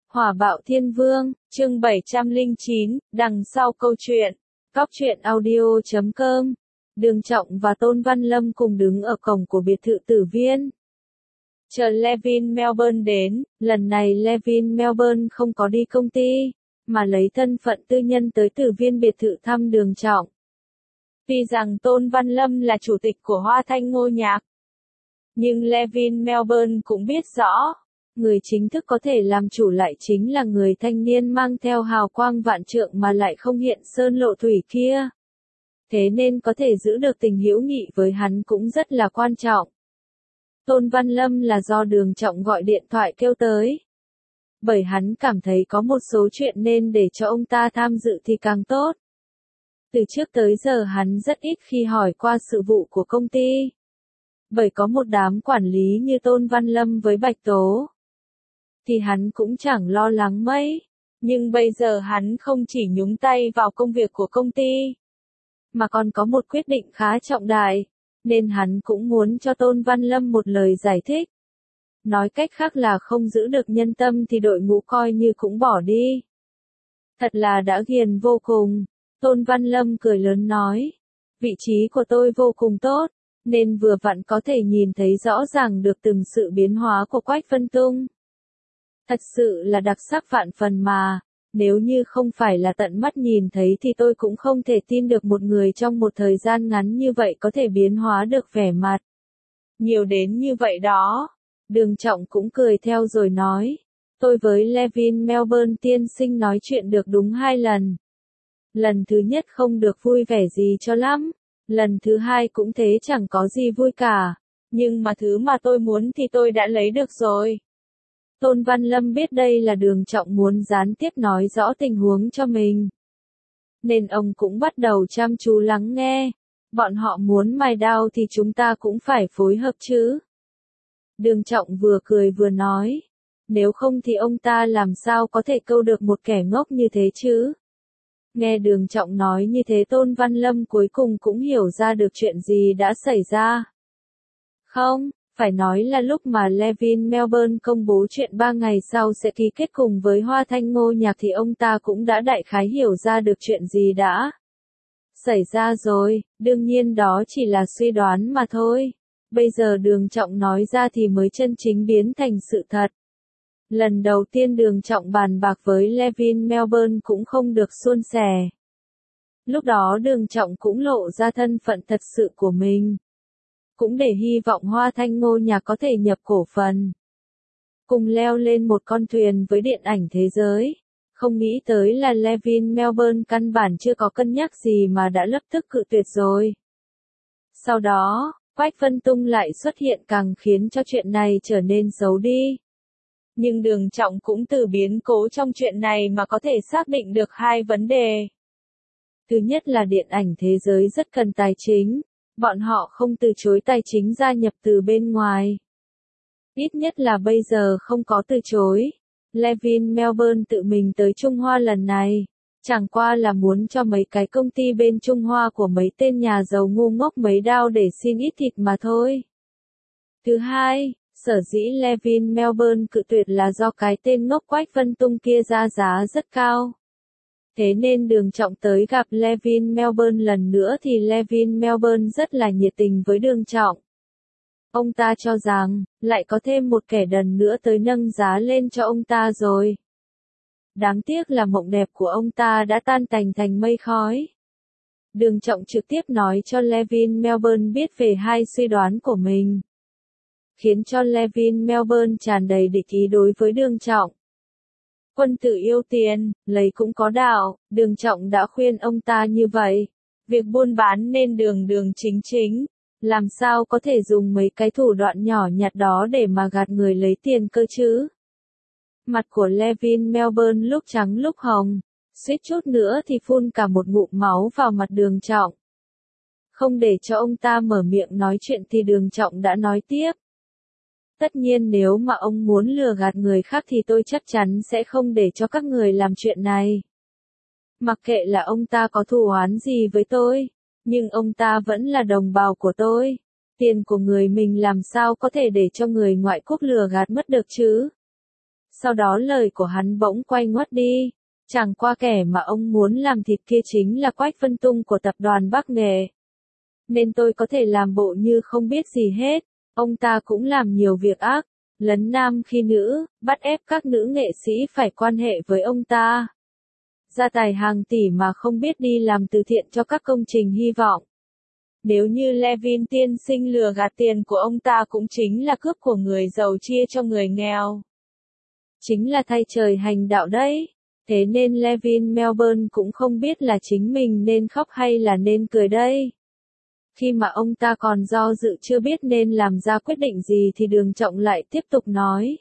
Hỏa bạo thiên vương, chương 709, đằng sau câu chuyện. Cóc truyện audio.com. Đường Trọng và Tôn Văn Lâm cùng đứng ở cổng của biệt thự Tử Viên. Chờ Levin Melbourne đến, lần này Levin Melbourne không có đi công ty, mà lấy thân phận tư nhân tới Tử Viên biệt thự thăm Đường Trọng. Tuy rằng Tôn Văn Lâm là chủ tịch của Hoa Thanh Ngô Nhạc, nhưng Levin Melbourne cũng biết rõ, người chính thức có thể làm chủ lại chính là người thanh niên mang theo hào quang vạn trượng mà lại không hiện sơn lộ thủy kia. Thế nên có thể giữ được tình hữu nghị với hắn cũng rất là quan trọng. Tôn Văn Lâm là do Đường Trọng gọi điện thoại kêu tới. Bởi hắn cảm thấy có một số chuyện nên để cho ông ta tham dự thì càng tốt. Từ trước tới giờ hắn rất ít khi hỏi qua sự vụ của công ty. Bởi có một đám quản lý như Tôn Văn Lâm với Bạch Tố, thì hắn cũng chẳng lo lắng mấy. Nhưng bây giờ hắn không chỉ nhúng tay vào công việc của công ty, mà còn có một quyết định khá trọng đại, nên hắn cũng muốn cho Tôn Văn Lâm một lời giải thích. Nói cách khác là không giữ được nhân tâm thì đội ngũ coi như cũng bỏ đi. Thật là đã ghiền vô cùng. Tôn Văn Lâm cười lớn nói, vị trí của tôi vô cùng tốt, nên vừa vặn có thể nhìn thấy rõ ràng được từng sự biến hóa của Quách Vân Tung. Thật sự là đặc sắc vạn phần mà, nếu như không phải là tận mắt nhìn thấy thì tôi cũng không thể tin được một người trong một thời gian ngắn như vậy có thể biến hóa được vẻ mặt. Nhiều đến như vậy đó. Đường Trọng cũng cười theo rồi nói, tôi với Levin Melbourne tiên sinh nói chuyện được đúng 2 lần. Lần thứ nhất không được vui vẻ gì cho lắm, lần thứ hai cũng thế chẳng có gì vui cả, nhưng mà thứ mà tôi muốn thì tôi đã lấy được rồi. Tôn Văn Lâm biết đây là Đường Trọng muốn gián tiếp nói rõ tình huống cho mình, nên ông cũng bắt đầu chăm chú lắng nghe. Bọn họ muốn mài đao thì chúng ta cũng phải phối hợp chứ. Đường Trọng vừa cười vừa nói, nếu không thì ông ta làm sao có thể câu được một kẻ ngốc như thế chứ. Nghe Đường Trọng nói như thế Tôn Văn Lâm cuối cùng cũng hiểu ra được chuyện gì đã xảy ra. Không, phải nói là lúc mà Levin Melbourne công bố chuyện 3 ngày sau sẽ ký kết cùng với Hoa Thanh Ngô Nhạc thì ông ta cũng đã đại khái hiểu ra được chuyện gì đã xảy ra rồi, đương nhiên đó chỉ là suy đoán mà thôi. Bây giờ Đường Trọng nói ra thì mới chân chính biến thành sự thật. Lần đầu tiên Đường Trọng bàn bạc với Levin Melbourne cũng không được suôn sẻ. Lúc đó Đường Trọng cũng lộ ra thân phận thật sự của mình. Cũng để hy vọng Hoa Thanh Ngô Nhạc có thể nhập cổ phần. Cùng leo lên một con thuyền với điện ảnh thế giới. Không nghĩ tới là Levin Melbourne căn bản chưa có cân nhắc gì mà đã lập tức cự tuyệt rồi. Sau đó, Quách Vân Tung lại xuất hiện càng khiến cho chuyện này trở nên xấu đi. Nhưng Đường Trọng cũng từ biến cố trong chuyện này mà có thể xác định được 2 vấn đề. Thứ nhất là điện ảnh thế giới rất cần tài chính. Bọn họ không từ chối tài chính gia nhập từ bên ngoài. Ít nhất là bây giờ không có từ chối. Levin Melbourne tự mình tới Trung Hoa lần này, chẳng qua là muốn cho mấy cái công ty bên Trung Hoa của mấy tên nhà giàu ngu ngốc mấy đao để xin ít thịt mà thôi. Thứ hai, sở dĩ Levin Melbourne cự tuyệt là do cái tên ngốc Quách Vân Tung kia ra giá rất cao. Thế nên Đường Trọng tới gặp Levin Melbourne lần nữa thì Levin Melbourne rất là nhiệt tình với Đường Trọng. Ông ta cho rằng, lại có thêm một kẻ đần nữa tới nâng giá lên cho ông ta rồi. Đáng tiếc là mộng đẹp của ông ta đã tan tành thành mây khói. Đường Trọng trực tiếp nói cho Levin Melbourne biết về 2 suy đoán của mình, khiến cho Levin Melbourne tràn đầy địch ý đối với Đường Trọng. Quân tử yêu tiền, lấy cũng có đạo, Đường Trọng đã khuyên ông ta như vậy. Việc buôn bán nên đường đường chính chính, làm sao có thể dùng mấy cái thủ đoạn nhỏ nhặt đó để mà gạt người lấy tiền cơ chứ. Mặt của Levin Melbourne lúc trắng lúc hồng, suýt chút nữa thì phun cả một ngụm máu vào mặt Đường Trọng. Không để cho ông ta mở miệng nói chuyện thì Đường Trọng đã nói tiếp. Tất nhiên nếu mà ông muốn lừa gạt người khác thì tôi chắc chắn sẽ không để cho các người làm chuyện này. Mặc kệ là ông ta có thù oán gì với tôi, nhưng ông ta vẫn là đồng bào của tôi. Tiền của người mình làm sao có thể để cho người ngoại quốc lừa gạt mất được chứ? Sau đó lời của hắn bỗng quay ngoắt đi. Chẳng qua kẻ mà ông muốn làm thịt kia chính là Quách Vân Tung của tập đoàn Bắc Nghệ. Nên tôi có thể làm bộ như không biết gì hết. Ông ta cũng làm nhiều việc ác, lấn nam khi nữ, bắt ép các nữ nghệ sĩ phải quan hệ với ông ta. Gia tài hàng tỷ mà không biết đi làm từ thiện cho các công trình hy vọng. Nếu như Levin tiên sinh lừa gạt tiền của ông ta cũng chính là cướp của người giàu chia cho người nghèo. Chính là thay trời hành đạo đấy. Thế nên Levin Melbourne cũng không biết là chính mình nên khóc hay là nên cười đây. Khi mà ông ta còn do dự chưa biết nên làm ra quyết định gì thì Đường Trọng lại tiếp tục nói.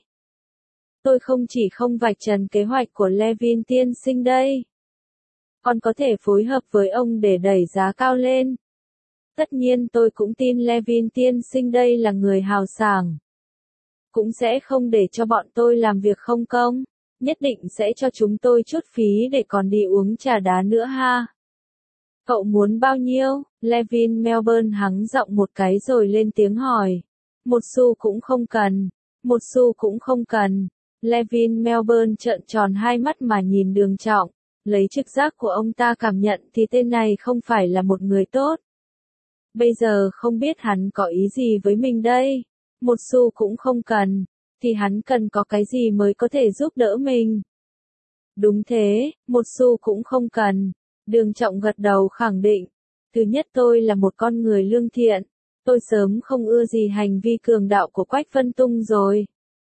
Tôi không chỉ không vạch trần kế hoạch của Levin tiên sinh đây. Còn có thể phối hợp với ông để đẩy giá cao lên. Tất nhiên tôi cũng tin Levin tiên sinh đây là người hào sảng. Cũng sẽ không để cho bọn tôi làm việc không công. Nhất định sẽ cho chúng tôi chút phí để còn đi uống trà đá nữa ha. Cậu muốn bao nhiêu? Levin Melbourne hắng giọng một cái rồi lên tiếng hỏi. Một xu cũng không cần. Một xu cũng không cần. Levin Melbourne trợn tròn hai mắt mà nhìn Đường Trọng. Lấy trực giác của ông ta cảm nhận thì tên này không phải là một người tốt. Bây giờ không biết hắn có ý gì với mình đây. Một xu cũng không cần. Thì hắn cần có cái gì mới có thể giúp đỡ mình. Đúng thế, một xu cũng không cần. Đường Trọng gật đầu khẳng định. Thứ nhất tôi là một con người lương thiện. Tôi sớm không ưa gì hành vi cường đạo của Quách Vân Tung rồi.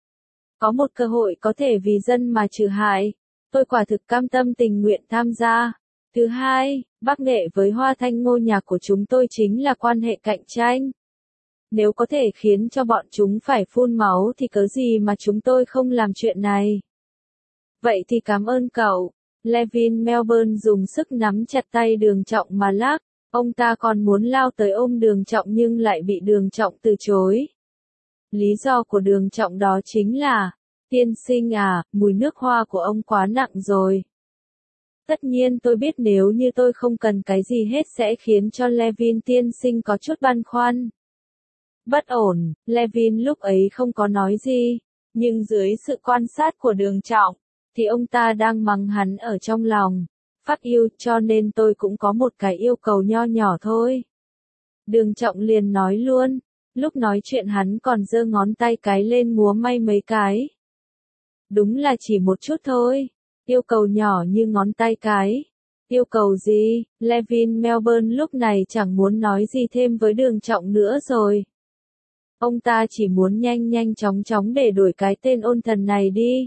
Có một cơ hội có thể vì dân mà trừ hại. Tôi quả thực cam tâm tình nguyện tham gia. Thứ hai, Bắc Nghệ với Hoa Thanh Ngô nhạc của chúng tôi chính là quan hệ cạnh tranh. Nếu có thể khiến cho bọn chúng phải phun máu thì cớ gì mà chúng tôi không làm chuyện này. Vậy thì cảm ơn cậu. Levin Melbourne dùng sức nắm chặt tay Đường Trọng mà lắc. Ông ta còn muốn lao tới ôm Đường Trọng nhưng lại bị Đường Trọng từ chối. Lý do của Đường Trọng đó chính là, tiên sinh à, mùi nước hoa của ông quá nặng rồi. Tất nhiên tôi biết nếu như tôi không cần cái gì hết sẽ khiến cho Levin tiên sinh có chút băn khoăn. Bất ổn, Levin lúc ấy không có nói gì, nhưng dưới sự quan sát của Đường Trọng, thì ông ta đang mắng hắn ở trong lòng. Phát yêu cho nên tôi cũng có một cái yêu cầu nho nhỏ thôi. Đường Trọng liền nói luôn, lúc nói chuyện hắn còn giơ ngón tay cái lên múa may mấy cái. Đúng là chỉ một chút thôi, yêu cầu nhỏ như ngón tay cái. Yêu cầu gì? Levin Melbourne lúc này chẳng muốn nói gì thêm với Đường Trọng nữa rồi. Ông ta chỉ muốn nhanh nhanh chóng chóng để đổi cái tên ôn thần này đi.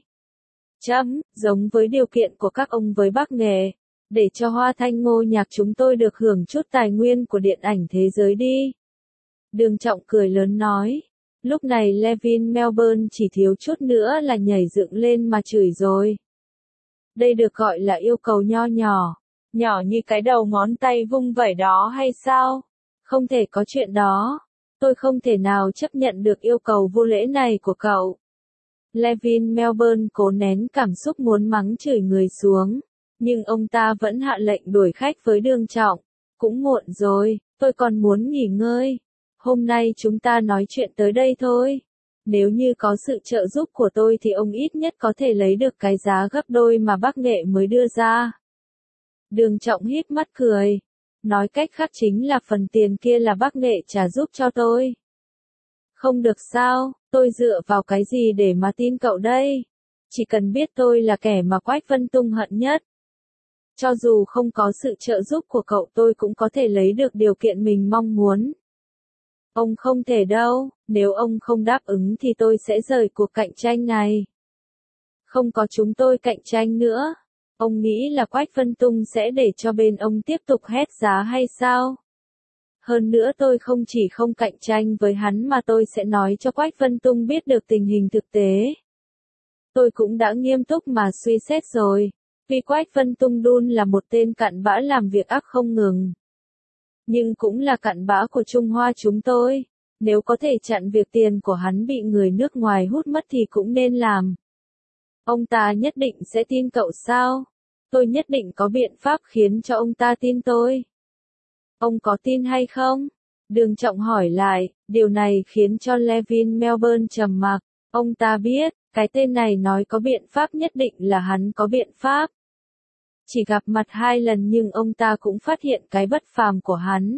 Giống với điều kiện của các ông với Bắc Nghệ, để cho Hoa Thanh Ngô nhạc chúng tôi được hưởng chút tài nguyên của điện ảnh thế giới đi. Đường Trọng cười lớn nói. Lúc này Levin Melbourne chỉ thiếu chút nữa là nhảy dựng lên mà chửi rồi. Đây được gọi là yêu cầu nho nhỏ. Nhỏ như cái đầu ngón tay vung vẩy đó hay sao? Không thể có chuyện đó. Tôi không thể nào chấp nhận được yêu cầu vô lễ này của cậu. Levin Melbourne cố nén cảm xúc muốn mắng chửi người xuống. Nhưng ông ta vẫn hạ lệnh đuổi khách với Đường Trọng. Cũng muộn rồi, tôi còn muốn nghỉ ngơi. Hôm nay chúng ta nói chuyện tới đây thôi. Nếu như có sự trợ giúp của tôi thì ông ít nhất có thể lấy được cái giá gấp đôi mà Bắc Nghệ mới đưa ra. Đường Trọng híp mắt cười. Nói cách khác chính là phần tiền kia là Bắc Nghệ trả giúp cho tôi. Không được sao, tôi dựa vào cái gì để mà tin cậu đây? Chỉ cần biết tôi là kẻ mà Quách Vân Tung hận nhất. Cho dù không có sự trợ giúp của cậu tôi cũng có thể lấy được điều kiện mình mong muốn. Ông không thể đâu, nếu ông không đáp ứng thì tôi sẽ rời cuộc cạnh tranh này. Không có chúng tôi cạnh tranh nữa. Ông nghĩ là Quách Vân Tung sẽ để cho bên ông tiếp tục hét giá hay sao? Hơn nữa tôi không chỉ không cạnh tranh với hắn mà tôi sẽ nói cho Quách Vân Tung biết được tình hình thực tế. Tôi cũng đã nghiêm túc mà suy xét rồi. Vì Quách Vân Tung đun là một tên cặn bã làm việc ác không ngừng. Nhưng cũng là cặn bã của Trung Hoa chúng tôi. Nếu có thể chặn việc tiền của hắn bị người nước ngoài hút mất thì cũng nên làm. Ông ta nhất định sẽ tin cậu sao? Tôi nhất định có biện pháp khiến cho ông ta tin tôi. Ông có tin hay không? Đường Trọng hỏi lại, điều này khiến cho Levin Melbourne trầm mặc. Ông ta biết, Cái tên này nói có biện pháp nhất định là hắn có biện pháp. Chỉ gặp mặt 2 lần nhưng ông ta cũng phát hiện cái bất phàm của hắn.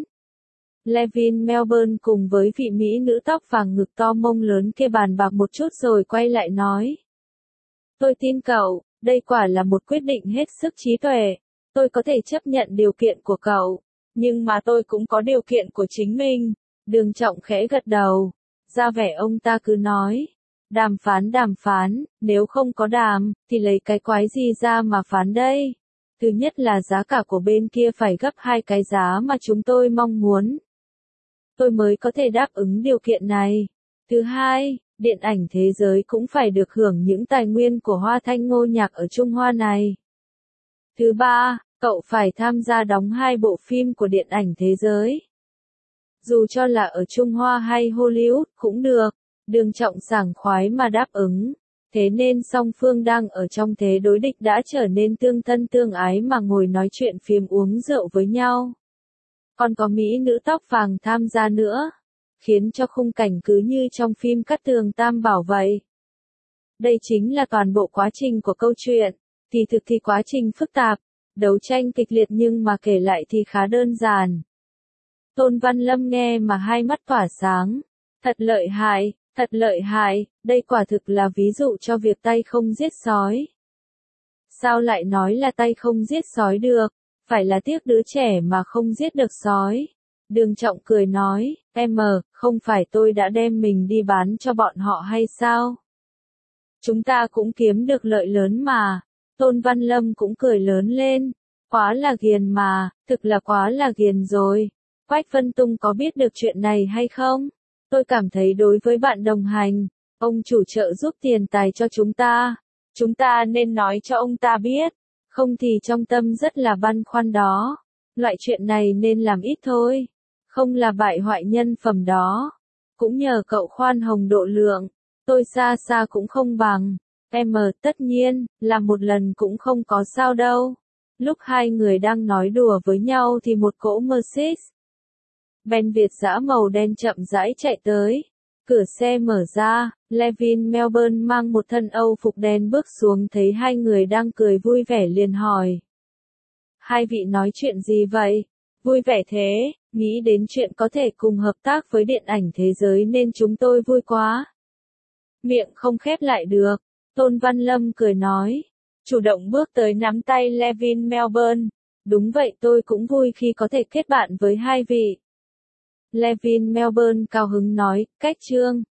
Levin Melbourne cùng với vị mỹ nữ tóc vàng ngực to mông lớn kia bàn bạc một chút rồi quay lại nói. Tôi tin cậu, đây quả là một quyết định hết sức trí tuệ. Tôi có thể chấp nhận điều kiện của cậu, nhưng mà tôi cũng có điều kiện của chính mình. Đường Trọng khẽ gật đầu, ra vẻ ông ta cứ nói. Đàm phán, nếu không có đàm, thì lấy cái quái gì ra mà phán đây? Thứ nhất là giá cả của bên kia phải gấp 2 cái giá mà chúng tôi mong muốn. Tôi mới có thể đáp ứng điều kiện này. Thứ hai, điện ảnh thế giới cũng phải được hưởng những tài nguyên của Hoa Thanh Ngô Nhạc ở Trung Hoa này. Thứ ba, cậu phải tham gia đóng 2 bộ phim của điện ảnh thế giới. Dù cho là ở Trung Hoa hay Hollywood cũng được. Đường Trọng sảng khoái mà đáp ứng. Thế nên song phương đang ở trong thế đối địch đã trở nên tương thân tương ái mà ngồi nói chuyện phiếm uống rượu với nhau. Còn có mỹ nữ tóc vàng tham gia nữa, khiến cho khung cảnh cứ như trong phim Cát Tường Tam Bảo vậy. Đây chính là toàn bộ quá trình của câu chuyện, thì thực thì quá trình phức tạp, đấu tranh kịch liệt nhưng mà kể lại thì khá đơn giản. Tôn Văn Lâm nghe mà hai mắt tỏa sáng, thật lợi hại, đây quả thực là ví dụ cho việc tay không giết sói. Sao lại nói là tay không giết sói được, phải là tiếc đứa trẻ mà không giết được sói. Đường Trọng cười nói, không phải tôi đã đem mình đi bán cho bọn họ hay sao? Chúng ta cũng kiếm được lợi lớn mà. Tôn Văn Lâm cũng cười lớn lên, quá là ghiền mà, thực là quá là ghiền rồi. Quách Vân Tung có biết được chuyện này hay không? Tôi cảm thấy đối với bạn đồng hành, ông chủ trợ giúp tiền tài cho chúng ta nên nói cho ông ta biết, không thì trong tâm rất là băn khoăn đó. Loại chuyện này nên làm ít thôi, không là bại hoại nhân phẩm đó. Cũng nhờ cậu khoan hồng độ lượng, tôi xa xa cũng không bằng. Tất nhiên, làm một lần cũng không có sao đâu. Lúc hai người đang nói đùa với nhau thì một cỗ Mercedes Benz Việt dã màu đen chậm rãi chạy tới. Cửa xe mở ra, Levin Melbourne mang một thân Âu phục đen bước xuống thấy hai người đang cười vui vẻ liền hỏi. Hai vị nói chuyện gì vậy? Vui vẻ thế, nghĩ đến chuyện có thể cùng hợp tác với điện ảnh thế giới nên chúng tôi vui quá. Miệng không khép lại được, Tôn Văn Lâm cười nói, chủ động bước tới nắm tay Levin Melbourne. Đúng vậy, tôi cũng vui khi có thể kết bạn với hai vị. Levin Melbourne cao hứng nói, cách Trương.